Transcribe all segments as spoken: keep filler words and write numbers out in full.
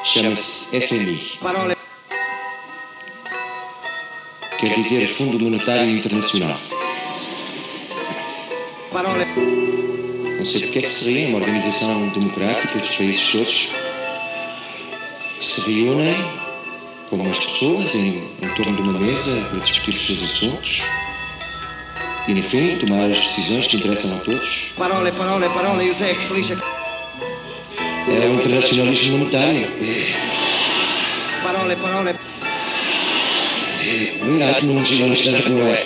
Chama-se F M I. Parole. Quer dizer Fundo Monetário Internacional. Parole. Não sei porque é que seria uma organização democrática dos países todos que se reúnem como umas pessoas em, em torno de uma mesa para discutir os seus assuntos e, no fim, tomar as decisões que interessam a todos. Parole, parole, parole, José, que se lixa. É o internacionalismo monetário. Parole, parole. Obrigado, não me não é.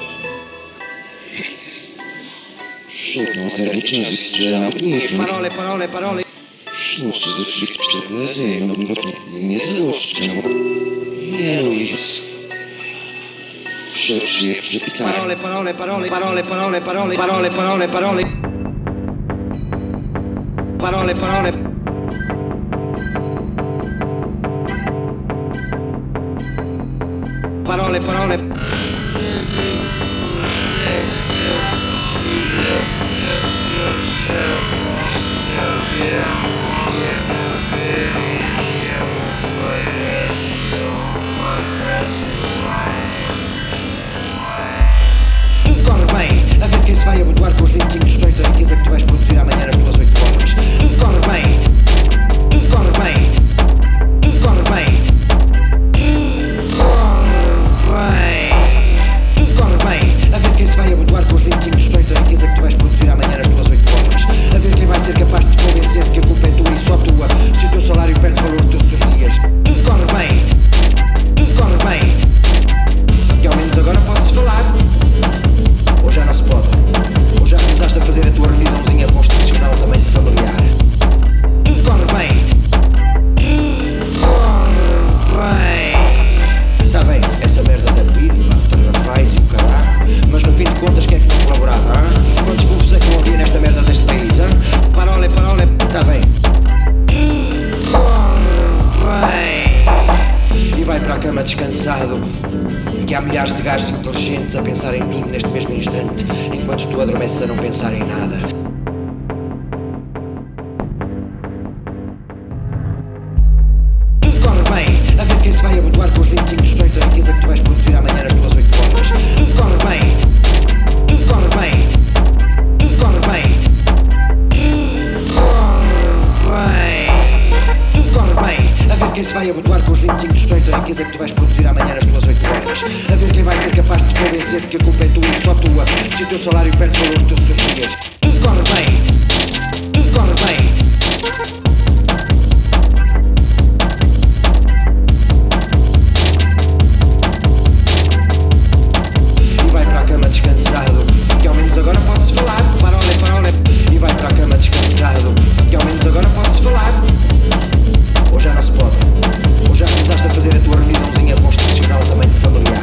Não sei disso, mas isso já é muito bonito. Parole, parole, parole. Não se deve que isto é assim, não me conta nem as outras, não. Não isso. Os erros de capital. Parole, parole, parole, parole, parole, parole, parole, parole, parole. Parole, parole. Parole, parole. Corre bem, a ver quem se vai abotoar com os vinte e cinco tostões da riqueza que tu vais produzir amanhã nas tuas oito horas. Corre bem, corre bem, corre bem, corre bem, corre bem, a ver quem se vai abotoar com os vinte e cinco tostões da riqueza que tu vais produzir amanhã nas tuas oito horas. A ver quem vai ser capaz de te convencer de que a culpa é tua e só tua, se o teu salário perde valor todos os dias. Corre bem, corre bem, e ao menos agora pode-se falar. Ou já não se pode? Ou já começaste a fazer a tua revisãozinha constitucional também de familiar? Corre bem! Corre bem! Está bem, essa merda da bebida, pá, Rafais e o caralho, mas no fim de contas quem é que não colaborava, hã? Quantos bufos é que não havia nesta merda deste país, hã? Parole, parole, está bem. Corre bem! E vai para a cama descansado, que há milhares de gajos inteligentes a pensar em tudo neste mesmo instante, enquanto tu adormeces a não pensar em nada. Corre bem, a ver quem se vai abotoar com os vinte e cinco tostões da riqueza que tu vais produzir amanhã nas tuas oito horas. Corre bem, corre bem, corre bem, corre bem, corre bem, a ver quem se vai abotoar com os vinte e cinco tostões da riqueza que tu vais produzir amanhã nas tuas oito horas. A ver quem vai ser capaz de te convencer de que a culpa é tua e só tua, se o teu salário perde valor todos os dias. Corre bem, corre bem. E vai para a cama descansado, que ao menos agora pode-se falar. Parole, parole. E vai para a cama descansado, que ao menos agora pode-se falar. Ou já não se pode? Ou já começaste a fazer a tua revisãozinha constitucional também de familiar?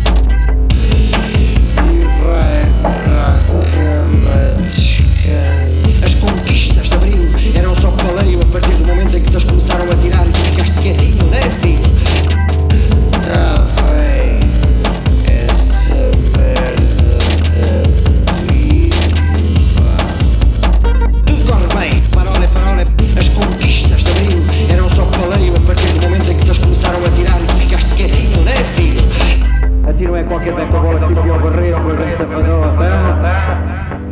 E vai para a cama descansado. As conquistas de abril eram só paleio a partir do momento em que eles começaram a tirar e tu ficaste quietinho, né, filho? Ah, bem, essa merda da vida. Corre bem, parole, parole. As conquistas de abril eram só paleio a partir do momento em que eles começaram a tirar e tu ficaste quietinho, né, filho? Atiro é qualquer beca bola tipo ao barreiro, uma grande safadota.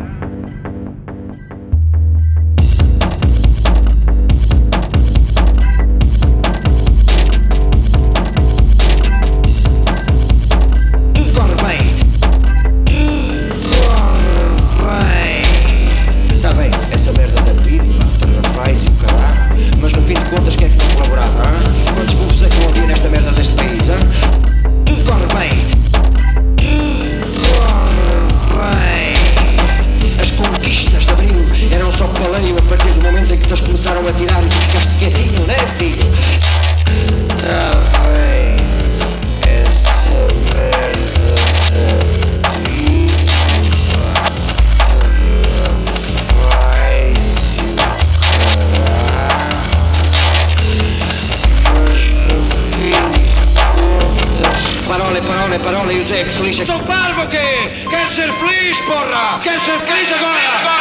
Parole, parole, José, que se lixa. Sou parvo, quê? Quer ser feliz, porra! Quer ser feliz agora!